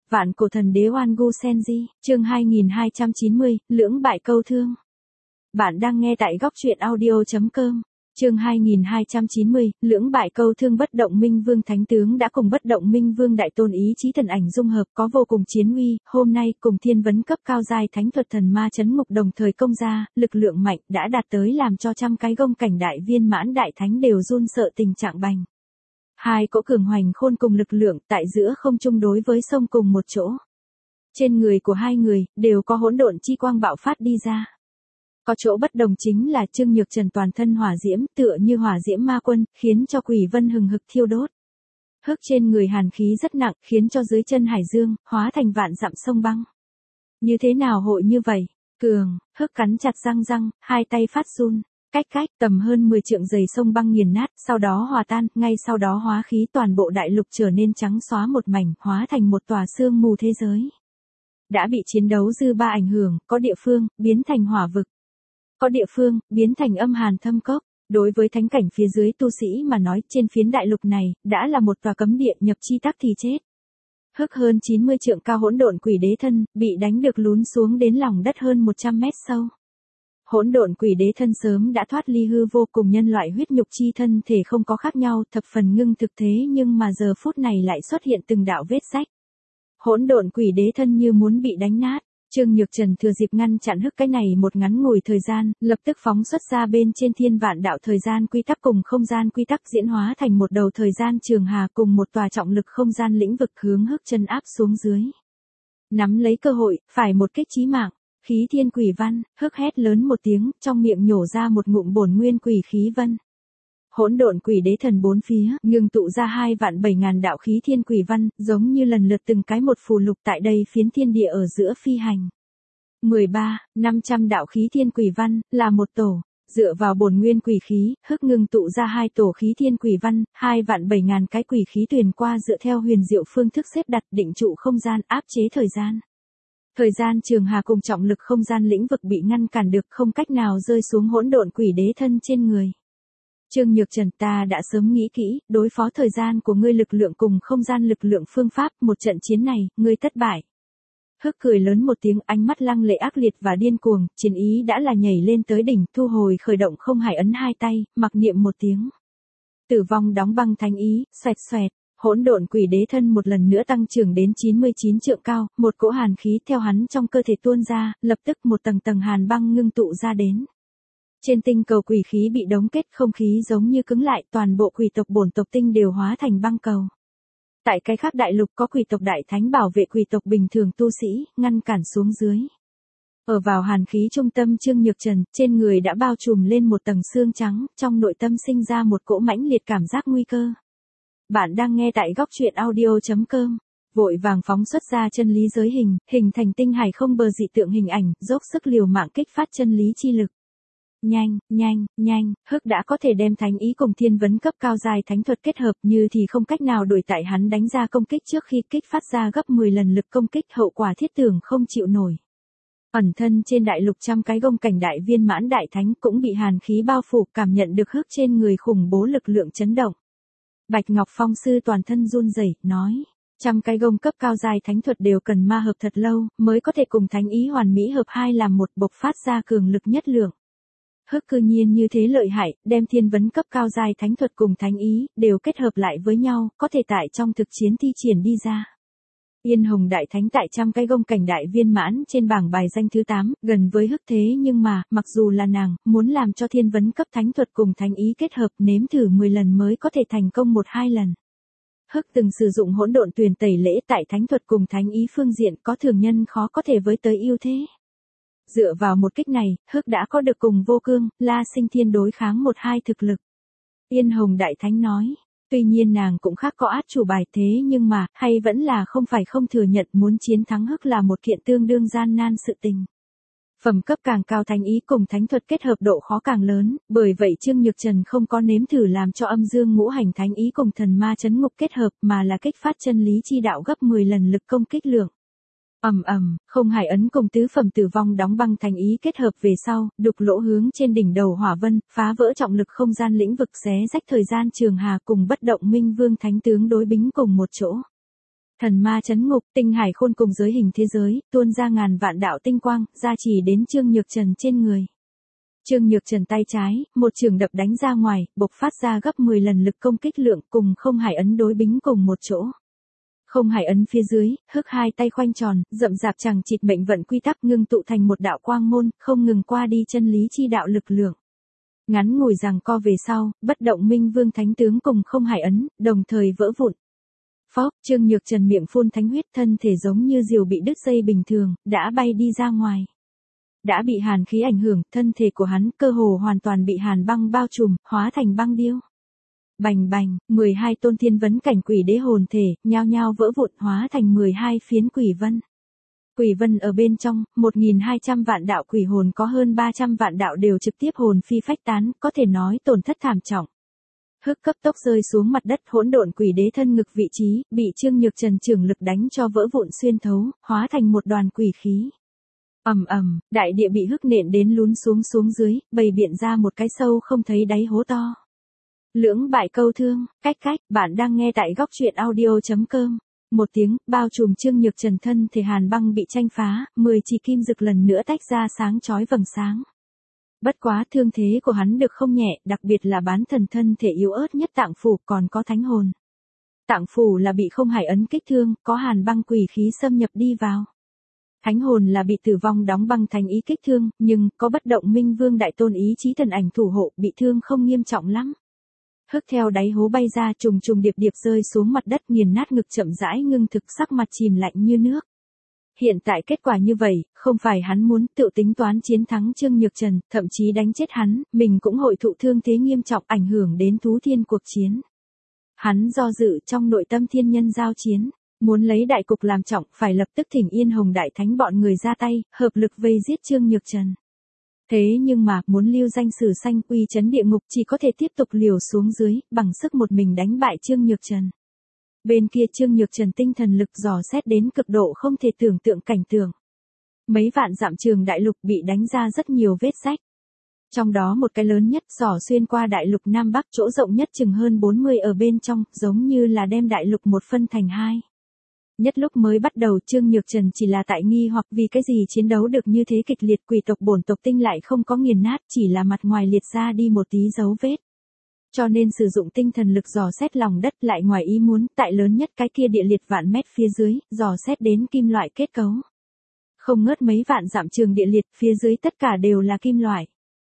Vạn cổ thần đế Oan Gu Senji, chương 2290, lưỡng bại câu thương. Bạn đang nghe tại góc truyện audio.com. Chương 2290, lưỡng bại câu thương. Bất động minh vương thánh tướng đã cùng bất động minh vương đại tôn ý chí thần ảnh dung hợp có vô cùng chiến uy, hôm nay cùng thiên vấn cấp cao giai thánh thuật thần ma chấn ngục đồng thời công ra, lực lượng mạnh đã đạt tới làm cho trăm cái gông cảnh đại viên mãn đại thánh đều run sợ tình trạng bành. Hai cỗ cường hoành khôn cùng lực lượng tại giữa không chung đối với sông cùng một chỗ. Trên người của hai người đều có hỗn độn chi quang bạo phát đi ra. Có chỗ bất đồng chính là Trương Nhược Trần toàn thân hỏa diễm tựa như hỏa diễm ma quân, khiến cho quỷ vân hừng hực thiêu đốt. Hức trên người hàn khí rất nặng, khiến cho dưới chân hải dương hóa thành vạn dặm sông băng. Như thế nào hội như vậy? Cường, Hức cắn chặt răng, hai tay phát run. Cách tầm hơn 10 trượng dày sông băng nghiền nát, sau đó hòa tan, ngay sau đó hóa khí toàn bộ đại lục trở nên trắng xóa một mảnh, hóa thành một tòa sương mù thế giới. Đã bị chiến đấu dư ba ảnh hưởng, có địa phương biến thành hỏa vực, có địa phương biến thành âm hàn thâm cốc. Đối với thánh cảnh phía dưới tu sĩ mà nói, trên phiến đại lục này đã là một tòa cấm địa, nhập chi tắc thì chết. Hức hơn 90 trượng cao hỗn độn quỷ đế thân bị đánh được lún xuống đến lòng đất hơn 100 mét sâu. Hỗn độn quỷ đế thân sớm đã thoát ly hư vô, cùng nhân loại huyết nhục chi thân thể không có khác nhau, thập phần ngưng thực thế, nhưng mà giờ phút này lại xuất hiện từng đạo vết rách. Hỗn độn quỷ đế thân như muốn bị đánh nát. Trương Nhược Trần thừa dịp ngăn chặn Hức cái này một ngắn ngủi thời gian, lập tức phóng xuất ra bên trên thiên vạn đạo thời gian quy tắc cùng không gian quy tắc diễn hóa thành một đầu thời gian trường hà cùng một tòa trọng lực không gian lĩnh vực hướng Hức chân áp xuống dưới. Nắm lấy cơ hội, phải một kích chí mạng. Khí thiên quỷ văn, Hức hét lớn một tiếng, trong miệng nhổ ra một ngụm bổn nguyên quỷ khí vân. Hỗn độn quỷ đế thần bốn phía, ngưng tụ ra 2.700.000 đạo khí thiên quỷ văn, giống như lần lượt từng cái một phù lục tại đây phiến thiên địa ở giữa phi hành. 500 đạo khí thiên quỷ văn, là một tổ. Dựa vào bổn nguyên quỷ khí, Hức ngưng tụ ra hai tổ khí thiên quỷ văn, 2.700.000 cái quỷ khí tuyền qua dựa theo huyền diệu phương thức xếp đặt định trụ không gian, áp chế thời gian. Thời gian trường hà cùng trọng lực không gian lĩnh vực bị ngăn cản được, không cách nào rơi xuống hỗn độn quỷ đế thân trên người. Trương Nhược Trần, ta đã sớm nghĩ kỹ, đối phó thời gian của ngươi lực lượng cùng không gian lực lượng phương pháp, một trận chiến này, ngươi thất bại. Hức cười lớn một tiếng, ánh mắt lăng lệ ác liệt và điên cuồng, chiến ý đã là nhảy lên tới đỉnh, thu hồi khởi động không hải ấn hai tay, mặc niệm một tiếng. Tử vong đóng băng thánh ý, xoẹt. Hỗn độn quỷ đế thân một lần nữa tăng trưởng đến 99 trượng cao, một cỗ hàn khí theo hắn trong cơ thể tuôn ra, lập tức một tầng hàn băng ngưng tụ ra đến. Trên tinh cầu quỷ khí bị đóng kết, không khí giống như cứng lại, toàn bộ quỷ tộc bổn tộc tinh đều hóa thành băng cầu. Tại cái khác đại lục có quỷ tộc đại thánh bảo vệ quỷ tộc bình thường tu sĩ, ngăn cản xuống dưới. Ở vào hàn khí trung tâm Trương Nhược Trần, trên người đã bao trùm lên một tầng xương trắng, trong nội tâm sinh ra một cỗ mãnh liệt cảm giác nguy cơ. Bạn đang nghe tại góc truyện audio.com. Vội vàng phóng xuất ra chân lý giới hình thành tinh hải không bờ dị tượng hình ảnh, dốc sức liều mạng kích phát chân lý chi lực. Nhanh, Hức đã có thể đem thánh ý cùng thiên vấn cấp cao dài thánh thuật kết hợp, như thì không cách nào đuổi tại hắn đánh ra công kích trước khi kích phát ra gấp 10 lần lực công kích, hậu quả thiết tưởng không chịu nổi. Ẩn thân trên đại lục trăm cái gông cảnh đại viên mãn đại thánh cũng bị hàn khí bao phủ, cảm nhận được Hức trên người khủng bố lực lượng chấn động. Bạch Ngọc Phong sư toàn thân run rẩy, nói, trăm cái gông cấp cao dài thánh thuật đều cần ma hợp thật lâu, mới có thể cùng thánh ý hoàn mỹ hợp hai làm một, bộc phát ra cường lực nhất lượng. Hức cư nhiên như thế lợi hại, đem thiên vấn cấp cao dài thánh thuật cùng thánh ý, đều kết hợp lại với nhau, có thể tại trong thực chiến thi triển đi ra. Yên Hồng đại thánh tại trăm cái gông cảnh đại viên mãn trên bảng bài danh thứ 8, gần với Hức thế nhưng mà, mặc dù là nàng, muốn làm cho thiên vấn cấp thánh thuật cùng thánh ý kết hợp nếm thử 10 lần mới có thể thành công 1-2 lần. Hức từng sử dụng hỗn độn tuyền tẩy lễ tại thánh thuật cùng thánh ý phương diện có thường nhân khó có thể với tới ưu thế. Dựa vào một kích này, Hức đã có được cùng Vô Cương, La Sinh Thiên đối kháng 1-2 thực lực. Yên Hồng đại thánh nói. Tuy nhiên nàng cũng khác có át chủ bài thế nhưng mà, hay vẫn là không phải không thừa nhận muốn chiến thắng Hức là một kiện tương đương gian nan sự tình. Phẩm cấp càng cao thánh ý cùng thánh thuật kết hợp độ khó càng lớn, bởi vậy Trương Nhược Trần không có nếm thử làm cho âm dương ngũ hành thánh ý cùng thần ma chấn ngục kết hợp mà là kích phát chân lý chi đạo gấp 10 lần lực công kích lượng. Không hải ấn cùng tứ phẩm tử vong đóng băng thánh ý kết hợp về sau, đục lỗ hướng trên đỉnh đầu hỏa vân, phá vỡ trọng lực không gian lĩnh vực xé rách thời gian trường hà cùng bất động minh vương thánh tướng đối bính cùng một chỗ. Thần ma chấn ngục, tinh hải khôn cùng giới hình thế giới, tuôn ra ngàn vạn đạo tinh quang, gia trì đến Trương Nhược Trần trên người. Trương Nhược Trần tay trái, một chưởng đập đánh ra ngoài, bộc phát ra gấp 10 lần lực công kích lượng cùng không hải ấn đối bính cùng một chỗ. Không hải ấn phía dưới, hức hai tay khoanh tròn, rậm rạp chẳng chịt mệnh vận quy tắc ngưng tụ thành một đạo quang môn, không ngừng qua đi chân lý chi đạo lực lượng. Ngắn ngủi giằng co về sau, bất động minh vương thánh tướng cùng không hải ấn, đồng thời vỡ vụn. Phốc, Trương Nhược Trần miệng phun thánh huyết, thân thể giống như diều bị đứt dây bình thường, đã bay đi ra ngoài. Đã bị hàn khí ảnh hưởng, thân thể của hắn cơ hồ hoàn toàn bị hàn băng bao trùm, hóa thành băng điêu. Bành bành, 12 tôn thiên vấn cảnh quỷ đế hồn thể, nhao nhao vỡ vụn hóa thành 12 phiến quỷ vân. Quỷ vân ở bên trong, 1.200 vạn đạo quỷ hồn có hơn 300 vạn đạo đều trực tiếp hồn phi phách tán, có thể nói tổn thất thảm trọng. Hức cấp tốc rơi xuống mặt đất, hỗn độn quỷ đế thân ngực vị trí, bị Trương Nhược Trần chưởng lực đánh cho vỡ vụn xuyên thấu, hóa thành một đoàn quỷ khí. Ầm ầm, đại địa bị hức nện đến lún xuống dưới, bày biện ra một cái sâu không thấy đáy hố to. Lưỡng bại câu thương, cách, bạn đang nghe tại góc truyện audio.com. Một tiếng, bao trùm Trương Nhược Trần thân thể hàn băng bị tranh phá, 10 chỉ kim rực lần nữa tách ra sáng chói vầng sáng. Bất quá thương thế của hắn được không nhẹ, đặc biệt là bán thần thân thể yếu ớt nhất tạng phủ còn có thánh hồn. Tạng phủ là bị không hải ấn kích thương, có hàn băng quỷ khí xâm nhập đi vào. Thánh hồn là bị tử vong đóng băng thành ý kích thương, nhưng có bất động minh vương đại tôn ý chí thần ảnh thủ hộ, bị thương không nghiêm trọng lắm. Hức theo đáy hố bay ra trùng điệp rơi xuống mặt đất, nghiền nát ngực, chậm rãi ngưng thực, sắc mặt chìm lạnh như nước. Hiện tại kết quả như vậy, không phải hắn muốn tự tính toán chiến thắng Trương Nhược Trần, thậm chí đánh chết hắn, mình cũng hội thụ thương thế nghiêm trọng, ảnh hưởng đến thú thiên cuộc chiến. Hắn do dự trong nội tâm thiên nhân giao chiến, muốn lấy đại cục làm trọng, phải lập tức thỉnh Yên Hồng Đại Thánh bọn người ra tay, hợp lực vây giết Trương Nhược Trần. Thế nhưng mà, muốn lưu danh sử sanh, uy chấn địa ngục, chỉ có thể tiếp tục liều xuống dưới, bằng sức một mình đánh bại Trương Nhược Trần. Bên kia Trương Nhược Trần tinh thần lực dò xét đến cực độ không thể tưởng tượng cảnh tượng. Mấy vạn dặm trường đại lục bị đánh ra rất nhiều vết rách. Trong đó một cái lớn nhất dò xuyên qua đại lục Nam Bắc, chỗ rộng nhất chừng hơn 40 ở bên trong, giống như là đem đại lục một phân thành hai. Nhất lúc mới bắt đầu Trương Nhược Trần chỉ là tại nghi hoặc vì cái gì chiến đấu được như thế kịch liệt, quỷ tộc bổn tộc tinh lại không có nghiền nát, chỉ là mặt ngoài liệt ra đi một tí dấu vết. Cho nên sử dụng tinh thần lực dò xét lòng đất, lại ngoài ý muốn, tại lớn nhất cái kia địa liệt vạn mét phía dưới, dò xét đến kim loại kết cấu. Không ngớt mấy vạn dặm trường địa liệt, phía dưới tất cả đều là kim loại.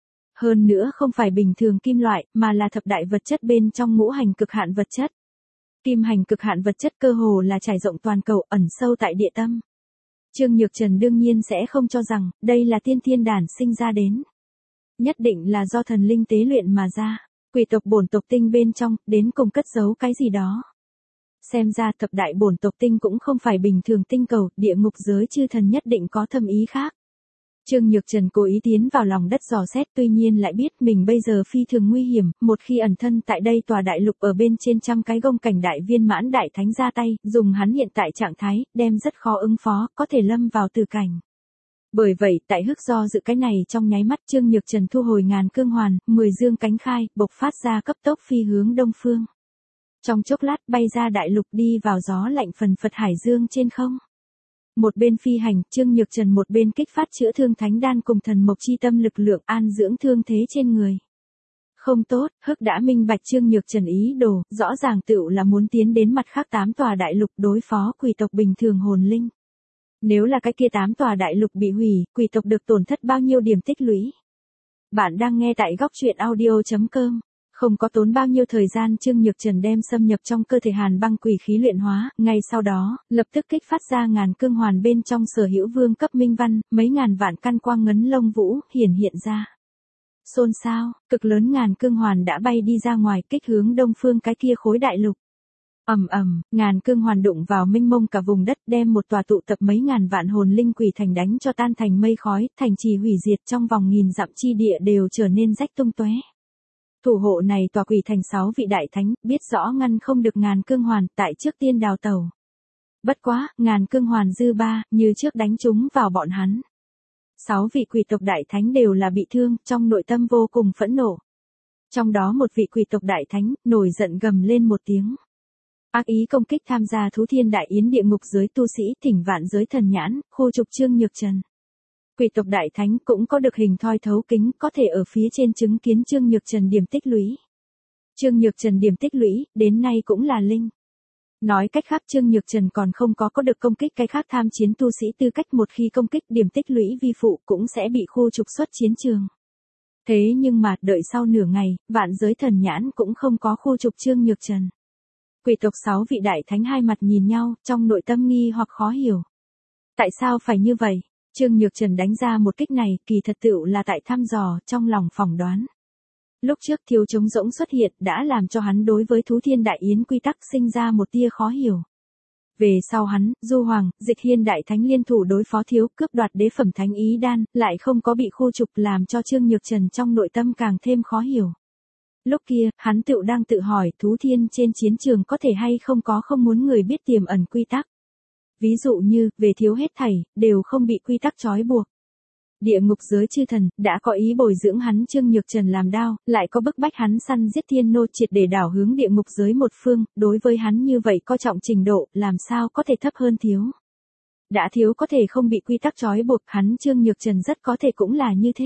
Hơn nữa không phải bình thường kim loại, mà là thập đại vật chất bên trong ngũ hành cực hạn vật chất. Kim hành cực hạn vật chất cơ hồ là trải rộng toàn cầu, ẩn sâu tại địa tâm. Trương Nhược Trần đương nhiên sẽ không cho rằng, đây là tiên thiên đản sinh ra đến. Nhất định là do thần linh tế luyện mà ra. Quỷ tộc bổn tộc tinh bên trong, đến cùng cất giấu cái gì đó. Xem ra thập đại bổn tộc tinh cũng không phải bình thường tinh cầu, địa ngục giới chư thần nhất định có thâm ý khác. Trương Nhược Trần cố ý tiến vào lòng đất dò xét, tuy nhiên lại biết mình bây giờ phi thường nguy hiểm, một khi ẩn thân tại đây tòa đại lục ở bên trên trăm cái gông cảnh đại viên mãn đại thánh ra tay, dùng hắn hiện tại trạng thái, đem rất khó ứng phó, có thể lâm vào tử cảnh. Bởi vậy, tại hức do dự cái này trong nháy mắt Trương Nhược Trần thu hồi ngàn cương hoàn, 10 dương cánh khai, bộc phát ra cấp tốc phi hướng đông phương. Trong chốc lát bay ra đại lục đi vào gió lạnh phần phật hải dương trên không. Một bên phi hành, Trương Nhược Trần một bên kích phát chữa thương thánh đan cùng thần mộc chi tâm lực lượng an dưỡng thương thế trên người. Không tốt, hức đã minh bạch Trương Nhược Trần ý đồ, rõ ràng tựu là muốn tiến đến mặt khác 8 tòa đại lục đối phó quỷ tộc bình thường hồn linh. Nếu là cái kia 8 tòa đại lục bị hủy, quỷ tộc được tổn thất bao nhiêu điểm tích lũy. Bạn đang nghe tại góc truyện audio.com. Không có tốn bao nhiêu thời gian Trương Nhược Trần đem xâm nhập trong cơ thể hàn băng quỷ khí luyện hóa, ngay sau đó, lập tức kích phát ra ngàn cương hoàn bên trong sở hữu vương cấp minh văn, mấy ngàn vạn căn quang ngấn lông vũ, hiện ra. Xôn xao, cực lớn ngàn cương hoàn đã bay đi ra ngoài kích hướng đông phương cái kia khối đại lục. Ngàn cương hoàn đụng vào mênh mông cả vùng đất, đem một tòa tụ tập mấy ngàn vạn hồn linh quỷ thành đánh cho tan thành mây khói, thành trì hủy diệt trong vòng nghìn dặm chi địa đều trở nên rách tung tóe. Thủ hộ này tòa quỷ thành 6 vị đại thánh, biết rõ ngăn không được ngàn cương hoàn, tại trước tiên đào tẩu. Bất quá, ngàn cương hoàn dư ba, như trước đánh chúng vào bọn hắn. 6 vị quỷ tộc đại thánh đều là bị thương, trong nội tâm vô cùng phẫn nộ. Trong đó một vị quỷ tộc đại thánh, nổi giận gầm lên một tiếng. Ác ý công kích tham gia Thú Thiên Đại Yến địa ngục giới tu sĩ thỉnh vạn giới thần nhãn, khu trục Trương Nhược Trần. Quỷ tộc Đại Thánh cũng có được hình thoi thấu kính có thể ở phía trên chứng kiến Trương Nhược Trần điểm tích lũy. Trương Nhược Trần điểm tích lũy, đến nay cũng là linh. Nói cách khác Trương Nhược Trần còn không có được công kích cái khác tham chiến tu sĩ tư cách, một khi công kích điểm tích lũy vi phụ cũng sẽ bị khu trục xuất chiến trường. Thế nhưng mà, đợi sau nửa ngày, vạn giới thần nhãn cũng không có khu trục Trương Nhược Trần. Quỷ tộc 6 vị đại thánh hai mặt nhìn nhau, trong nội tâm nghi hoặc khó hiểu. Tại sao phải như vậy? Trương Nhược Trần đánh ra một kích này, kỳ thật tựu là tại thăm dò, trong lòng phỏng đoán. Lúc trước thiếu trống rỗng xuất hiện đã làm cho hắn đối với Thú Thiên Đại Yến quy tắc sinh ra một tia khó hiểu. Về sau hắn, Du Hoàng, Dịch Hiên Đại Thánh liên thủ đối phó thiếu cướp đoạt đế phẩm thánh ý đan, lại không có bị khu trục làm cho Trương Nhược Trần trong nội tâm càng thêm khó hiểu. Lúc kia, hắn tựu đang tự hỏi Thú Thiên trên chiến trường có thể hay không có không muốn người biết tiềm ẩn quy tắc. Ví dụ như, về thiếu hết thảy, đều không bị quy tắc trói buộc. Địa ngục giới chư thần, đã có ý bồi dưỡng hắn Trương Nhược Trần làm đao, lại có bức bách hắn săn giết thiên nô triệt để đảo hướng địa ngục giới một phương, đối với hắn như vậy coi trọng trình độ, làm sao có thể thấp hơn thiếu. Đã thiếu có thể không bị quy tắc trói buộc, hắn Trương Nhược Trần rất có thể cũng là như thế.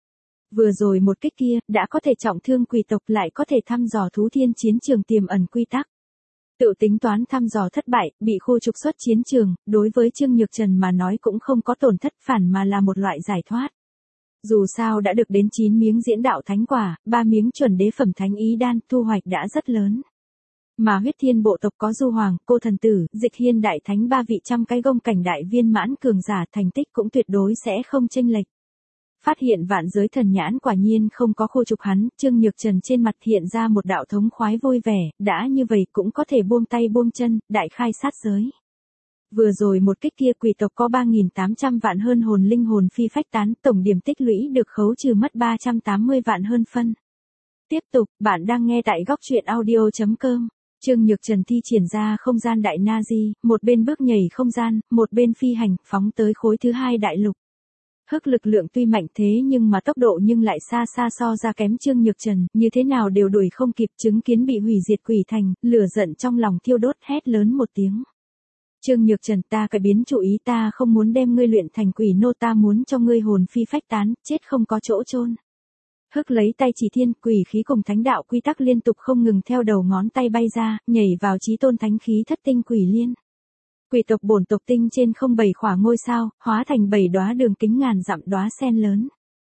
Vừa rồi một kích kia, đã có thể trọng thương quỷ tộc lại có thể thăm dò Thú Thiên chiến trường tiềm ẩn quy tắc. Tự tính toán thăm dò thất bại, bị khu trục xuất chiến trường, đối với Trương Nhược Trần mà nói cũng không có tổn thất, phản mà là một loại giải thoát. Dù sao đã được đến 9 miếng diễn đạo thánh quả, 3 miếng chuẩn đế phẩm thánh ý đan, thu hoạch đã rất lớn. Mà huyết thiên bộ tộc có Du Hoàng, Cô Thần Tử, Dịch Hiên Đại Thánh 3 vị trăm cái gông cảnh đại viên mãn cường giả, thành tích cũng tuyệt đối sẽ không chênh lệch. Phát hiện vạn giới thần nhãn quả nhiên không có khu trục hắn, Trương Nhược Trần trên mặt hiện ra một đạo thống khoái vui vẻ, đã như vậy cũng có thể buông tay buông chân, đại khai sát giới. Vừa rồi một kích kia quỷ tộc có 3.800 vạn hơn hồn linh hồn phi phách tán, tổng điểm tích lũy được khấu trừ mất 380 vạn hơn phân. Tiếp tục, bạn đang nghe tại góc truyện audio.com. Trương Nhược Trần thi triển ra không gian đại Nazi, một bên bước nhảy không gian, một bên phi hành, phóng tới khối thứ 2 đại lục. Hức lực lượng tuy mạnh thế nhưng mà tốc độ nhưng lại xa xa so ra kém Trương Nhược Trần, như thế nào đều đuổi không kịp, chứng kiến bị hủy diệt quỷ thành, lửa giận trong lòng thiêu đốt hét lớn một tiếng. Trương Nhược Trần, ta cải biến chủ ý, ta không muốn đem ngươi luyện thành quỷ nô, ta muốn cho ngươi hồn phi phách tán, chết không có chỗ chôn. Hức lấy tay chỉ thiên, quỷ khí cùng thánh đạo quy tắc liên tục không ngừng theo đầu ngón tay bay ra, nhảy vào chí tôn thánh khí thất tinh quỷ liên. Quỷ tộc bổn tộc tinh trên không 7 khỏa ngôi sao, hóa thành 7 đóa đường kính ngàn dặm đóa sen lớn.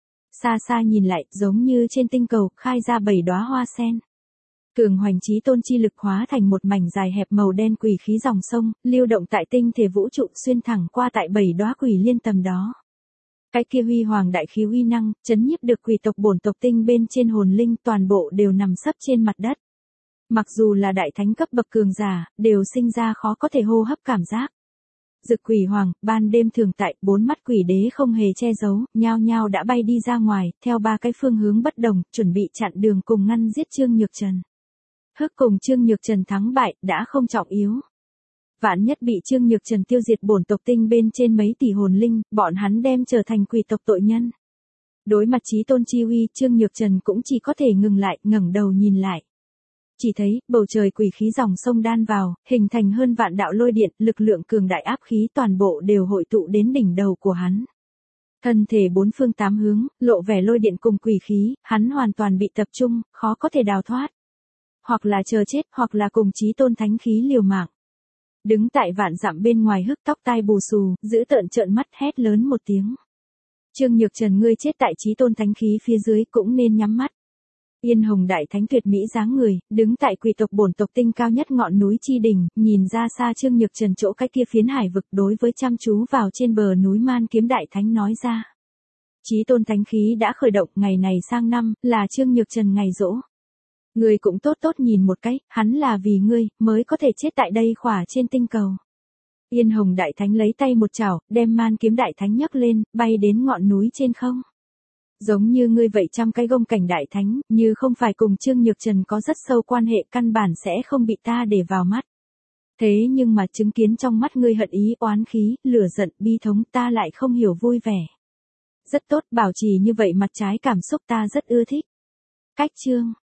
Xa xa nhìn lại, giống như trên tinh cầu, khai ra 7 đóa hoa sen. Cường hoành chí tôn chi lực hóa thành một mảnh dài hẹp màu đen quỷ khí dòng sông, lưu động tại tinh thể vũ trụ xuyên thẳng qua tại 7 đóa quỷ liên tầm đó. Cái kia huy hoàng đại khí uy năng, chấn nhiếp được quỷ tộc bổn tộc tinh bên trên hồn linh, toàn bộ đều nằm sấp trên mặt đất. Mặc dù là đại thánh cấp bậc cường giả, đều sinh ra khó có thể hô hấp cảm giác. Dực quỷ hoàng, ban đêm thường tại, 4 mắt quỷ đế không hề che giấu, nhao nhao đã bay đi ra ngoài, theo 3 cái phương hướng bất đồng, chuẩn bị chặn đường cùng ngăn giết Trương Nhược Trần. Hức cùng Trương Nhược Trần thắng bại, đã không trọng yếu. Vạn nhất bị Trương Nhược Trần tiêu diệt bổn tộc tinh bên trên mấy tỷ hồn linh, bọn hắn đem trở thành quỷ tộc tội nhân. Đối mặt chí tôn chi uy, Trương Nhược Trần cũng chỉ có thể ngừng lại, ngẩng đầu nhìn lại. Chỉ thấy, bầu trời quỷ khí dòng sông đan vào, hình thành hơn vạn đạo lôi điện, lực lượng cường đại áp khí toàn bộ đều hội tụ đến đỉnh đầu của hắn. Thân thể 4 phương 8 hướng, lộ vẻ lôi điện cùng quỷ khí, hắn hoàn toàn bị tập trung, khó có thể đào thoát. Hoặc là chờ chết, hoặc là cùng chí tôn thánh khí liều mạng. Đứng tại vạn dặm bên ngoài hức tóc tai bù xù, giữ tợn trợn mắt hét lớn một tiếng. Trương Nhược Trần, ngươi chết tại chí tôn thánh khí phía dưới cũng nên nhắm mắt. Yên Hồng Đại Thánh tuyệt mỹ dáng người, đứng tại quỷ tộc bổn tộc tinh cao nhất ngọn núi chi đỉnh, nhìn ra xa Trương Nhược Trần chỗ cái kia phiến hải vực, đối với chăm chú vào trên bờ núi Man Kiếm Đại Thánh nói ra. Chí tôn thánh khí đã khởi động, ngày này sang năm, là Trương Nhược Trần ngày giỗ. Ngươi cũng tốt tốt nhìn một cái, hắn là vì ngươi, mới có thể chết tại đây khỏa trên tinh cầu. Yên Hồng Đại Thánh lấy tay một chảo, đem Man Kiếm Đại Thánh nhấc lên, bay đến ngọn núi trên không. Giống như ngươi vậy trăm cái gông cảnh đại thánh, như không phải cùng Trương Nhược Trần có rất sâu quan hệ, căn bản sẽ không bị ta để vào mắt. Thế nhưng mà chứng kiến trong mắt ngươi hận ý, oán khí, lửa giận, bi thống, ta lại không hiểu vui vẻ. Rất tốt, bảo trì như vậy mặt trái cảm xúc ta rất ưa thích. Cách chương